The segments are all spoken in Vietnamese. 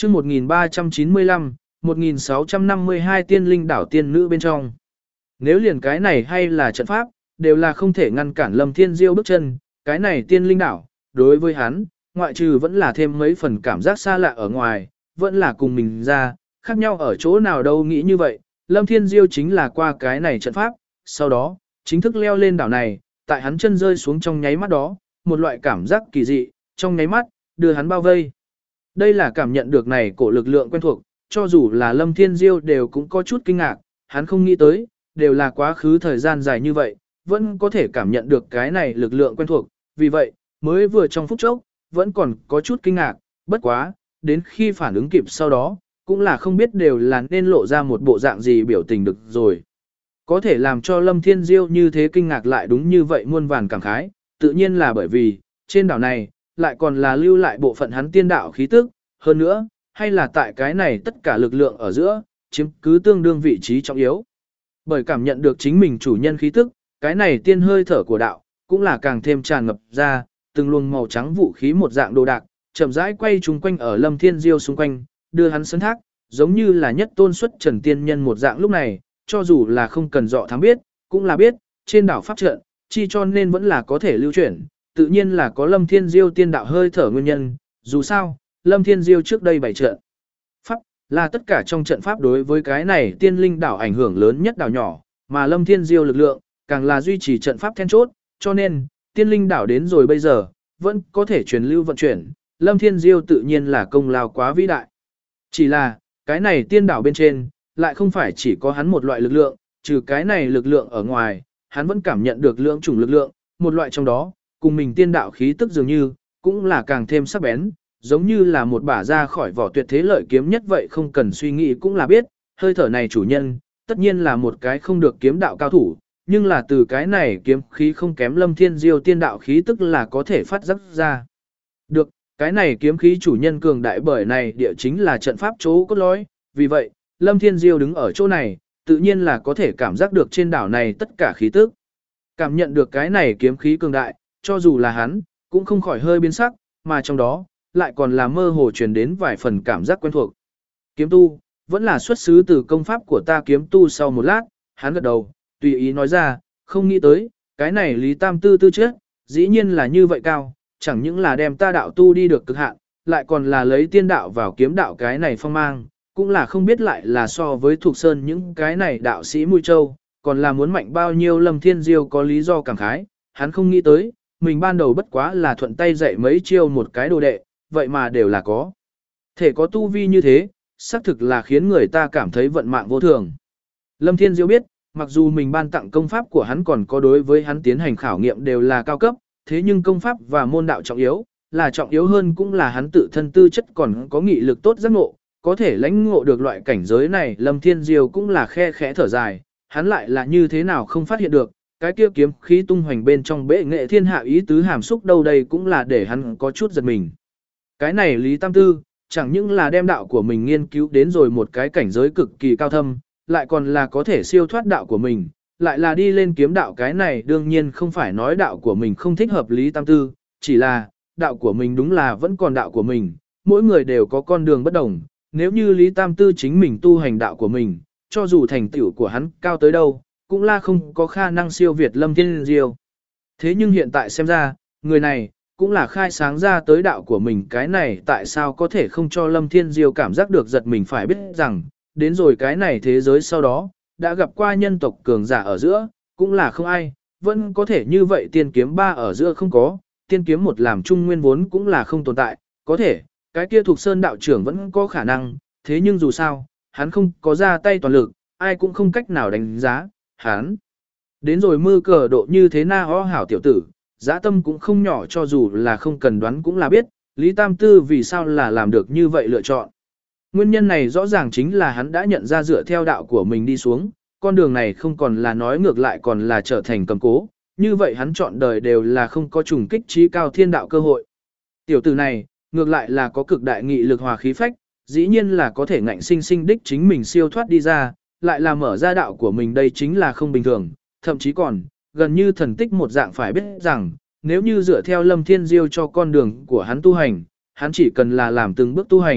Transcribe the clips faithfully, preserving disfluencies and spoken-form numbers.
chương một nghìn ba trăm chín mươi lăm, một nghìn sáu trăm năm mươi hai tiên linh đảo tiên nữ bên trong. Nếu liền cái này hay là trận pháp, đều là không thể ngăn cản Lâm Thiên Diêu bước chân, cái này tiên linh đảo, đối với hắn, ngoại trừ vẫn là thêm mấy phần cảm giác xa lạ ở ngoài, vẫn là cùng mình ra, khác nhau ở chỗ nào đâu nghĩ như vậy, Lâm Thiên Diêu chính là qua cái này trận pháp, sau đó, chính thức leo lên đảo này, tại hắn chân rơi xuống trong nháy mắt đó, một loại cảm giác kỳ dị, trong nháy mắt, đưa hắn bao vây. Đây là cảm nhận được này cổ lực lượng quen thuộc, cho dù là Lâm Thiên Diêu đều cũng có chút kinh ngạc, hắn không nghĩ tới, đều là quá khứ thời gian dài như vậy, vẫn có thể cảm nhận được cái này lực lượng quen thuộc, vì vậy, mới vừa trong phút chốc, vẫn còn có chút kinh ngạc, bất quá, đến khi phản ứng kịp sau đó, cũng là không biết đều là nên lộ ra một bộ dạng gì biểu tình được rồi. Có thể làm cho Lâm Thiên Diêu như thế kinh ngạc lại đúng như vậy muôn vàn cảm khái, tự nhiên là bởi vì, trên đảo này, lại còn là lưu lại bộ phận hắn tiên đạo khí tức, hơn nữa, hay là tại cái này tất cả lực lượng ở giữa, chiếm cứ tương đương vị trí trọng yếu. Bởi cảm nhận được chính mình chủ nhân khí tức, cái này tiên hơi thở của đạo, cũng là càng thêm tràn ngập ra, từng luồng màu trắng vũ khí một dạng đồ đạc, chậm rãi quay chung quanh ở Lâm Thiên Diêu xung quanh, đưa hắn sấn thác, giống như là nhất tôn xuất trần tiên nhân một dạng lúc này, cho dù là không cần dọ thám biết, cũng là biết, trên đảo pháp trận, chi cho nên vẫn là có thể lưu chuyển, tự nhiên là có Lâm Thiên Diêu tiên đạo hơi thở nguyên nhân, dù sao, Lâm Thiên Diêu trước đây bảy trận. Pháp, là tất cả trong trận pháp đối với cái này tiên linh đảo ảnh hưởng lớn nhất đảo nhỏ, mà Lâm Thiên Diêu lực lượng, càng là duy trì trận pháp then chốt, cho nên, tiên linh đảo đến rồi bây giờ, vẫn có thể truyền lưu vận chuyển, Lâm Thiên Diêu tự nhiên là công lao quá vĩ đại. Chỉ là, cái này tiên đảo bên trên, lại không phải chỉ có hắn một loại lực lượng, trừ cái này lực lượng ở ngoài, hắn vẫn cảm nhận được lượng chủng lực lượng, một loại trong đó, cùng mình tiên đạo khí tức dường như, cũng là càng thêm sắc bén, giống như là một bả ra khỏi vỏ tuyệt thế lợi kiếm nhất vậy không cần suy nghĩ cũng là biết, hơi thở này chủ nhân, tất nhiên là một cái không được kiếm đạo cao thủ, nhưng là từ cái này kiếm khí không kém Lâm Thiên Diêu tiên đạo khí tức là có thể phát giác ra. Được, cái này kiếm khí chủ nhân cường đại bởi này địa chính là trận pháp chỗ cốt lõi, vì vậy, Lâm Thiên Diêu đứng ở chỗ này, tự nhiên là có thể cảm giác được trên đảo này tất cả khí tức. Cảm nhận được cái này kiếm khí cường đại, cho dù là hắn, cũng không khỏi hơi biến sắc, mà trong đó, lại còn là mơ hồ truyền đến vài phần cảm giác quen thuộc. Kiếm tu, vẫn là xuất xứ từ công pháp của ta kiếm tu sau một lát, hắn gật đầu, tùy ý nói ra, không nghĩ tới, cái này Lý Tam Tư tư chết, dĩ nhiên là như vậy cao, chẳng những là đem ta đạo tu đi được cực hạn, lại còn là lấy tiên đạo vào kiếm đạo cái này phong mang, cũng là không biết lại là so với thuộc sơn những cái này đạo sĩ mũi châu, còn là muốn mạnh bao nhiêu. Lâm Thiên Diêu có lý do cảm khái, hắn không nghĩ tới, mình ban đầu bất quá là thuận tay dạy mấy chiêu một cái đồ đệ, vậy mà đều là có. Thể có tu vi như thế, xác thực là khiến người ta cảm thấy vận mạng vô thường. Lâm Thiên Diêu biết, mặc dù mình ban tặng công pháp của hắn còn có đối với hắn tiến hành khảo nghiệm đều là cao cấp, thế nhưng công pháp và môn đạo trọng yếu, là trọng yếu hơn cũng là hắn tự thân tư chất còn có nghị lực tốt giác ngộ, có thể lãnh ngộ được loại cảnh giới này. Lâm Thiên Diêu cũng là khe khẽ thở dài, hắn lại là như thế nào không phát hiện được, cái kia kiếm khí tung hoành bên trong bệ nghệ thiên hạ ý tứ hàm xúc đâu đây cũng là để hắn có chút giật mình. Cái này Lý Tam Tư, chẳng những là đem đạo của mình nghiên cứu đến rồi một cái cảnh giới cực kỳ cao thâm, lại còn là có thể siêu thoát đạo của mình, lại là đi lên kiếm đạo. Cái này đương nhiên không phải nói đạo của mình không thích hợp Lý Tam Tư, chỉ là đạo của mình đúng là vẫn còn đạo của mình, mỗi người đều có con đường bất đồng. Nếu như Lý Tam Tư chính mình tu hành đạo của mình, cho dù thành tựu của hắn cao tới đâu, cũng là không có khả năng siêu việt Lâm Thiên Diêu. Thế nhưng hiện tại xem ra, người này, cũng là khai sáng ra tới đạo của mình, cái này tại sao có thể không cho Lâm Thiên Diêu cảm giác được giật mình. Phải biết rằng, đến rồi cái này thế giới sau đó, đã gặp qua nhân tộc cường giả ở giữa, cũng là không ai, vẫn có thể như vậy. Tiên kiếm ba ở giữa không có, tiên kiếm một làm trung nguyên vốn cũng là không tồn tại, có thể, cái kia thuộc sơn đạo trưởng vẫn có khả năng, thế nhưng dù sao, hắn không có ra tay toàn lực, ai cũng không cách nào đánh giá, hắn. Đến rồi mư cờ độ như thế na ho hảo tiểu tử, dã tâm cũng không nhỏ, cho dù là không cần đoán cũng là biết, Lý Tam Tư vì sao là làm được như vậy lựa chọn. Nguyên nhân này rõ ràng chính là hắn đã nhận ra dựa theo đạo của mình đi xuống, con đường này không còn là nói ngược lại còn là trở thành cầm cố, như vậy hắn chọn đời đều là không có trùng kích trí cao thiên đạo cơ hội. Tiểu tử này, ngược lại là có cực đại nghị lực hòa khí phách, dĩ nhiên là có thể ngạnh sinh sinh đích chính mình siêu thoát đi ra, lại là mở ra đạo của mình, đây chính là không bình thường, thậm chí còn, gần như thần tích một dạng. Phải biết rằng, nếu như dựa theo Lâm Thiên Diêu cho con đường của hắn tu hành, hắn chỉ cần là làm từng bước tu hành,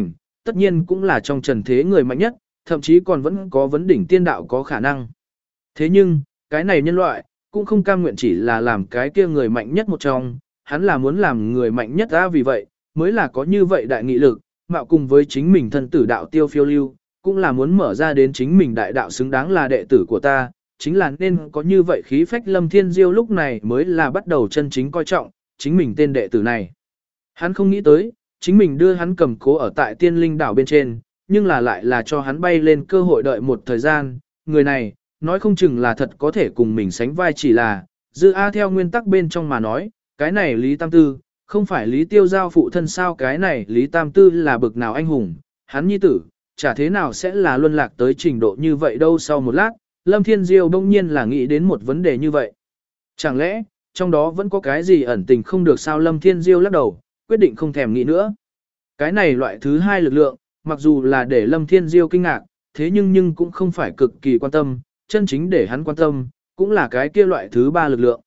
tất nhiên cũng là trong trần thế người mạnh nhất, thậm chí còn vẫn có vấn đỉnh tiên đạo có khả năng. Thế nhưng, cái này nhân loại, cũng không cam nguyện chỉ là làm cái kia người mạnh nhất một trong, hắn là muốn làm người mạnh nhất ra vì vậy, mới là có như vậy đại nghị lực, mạo cùng với chính mình thân tử đạo tiêu phiêu lưu, cũng là muốn mở ra đến chính mình đại đạo xứng đáng là đệ tử của ta, chính là nên có như vậy khí phách Lâm Thiên Diêu lúc này mới là bắt đầu chân chính coi trọng, chính mình tên đệ tử này. Hắn không nghĩ tới, chính mình đưa hắn cầm cố ở tại tiên linh đảo bên trên, nhưng là lại là cho hắn bay lên cơ hội đợi một thời gian, người này, nói không chừng là thật có thể cùng mình sánh vai chỉ là, dư A theo nguyên tắc bên trong mà nói, cái này Lý Tam Tư, không phải Lý Tiêu Giao phụ thân sao cái này Lý Tam Tư là bực nào anh hùng, hắn nhi tử, chả thế nào sẽ là luân lạc tới trình độ như vậy đâu sau một lát, Lâm Thiên Diêu đông nhiên là nghĩ đến một vấn đề như vậy. Chẳng lẽ, trong đó vẫn có cái gì ẩn tình không được sao Lâm Thiên Diêu lắc đầu, quyết định không thèm nghĩ nữa. Cái này loại thứ hai lực lượng, mặc dù là để Lâm Thiên Diêu kinh ngạc, thế nhưng nhưng cũng không phải cực kỳ quan tâm, chân chính để hắn quan tâm, cũng là cái kia loại thứ ba lực lượng.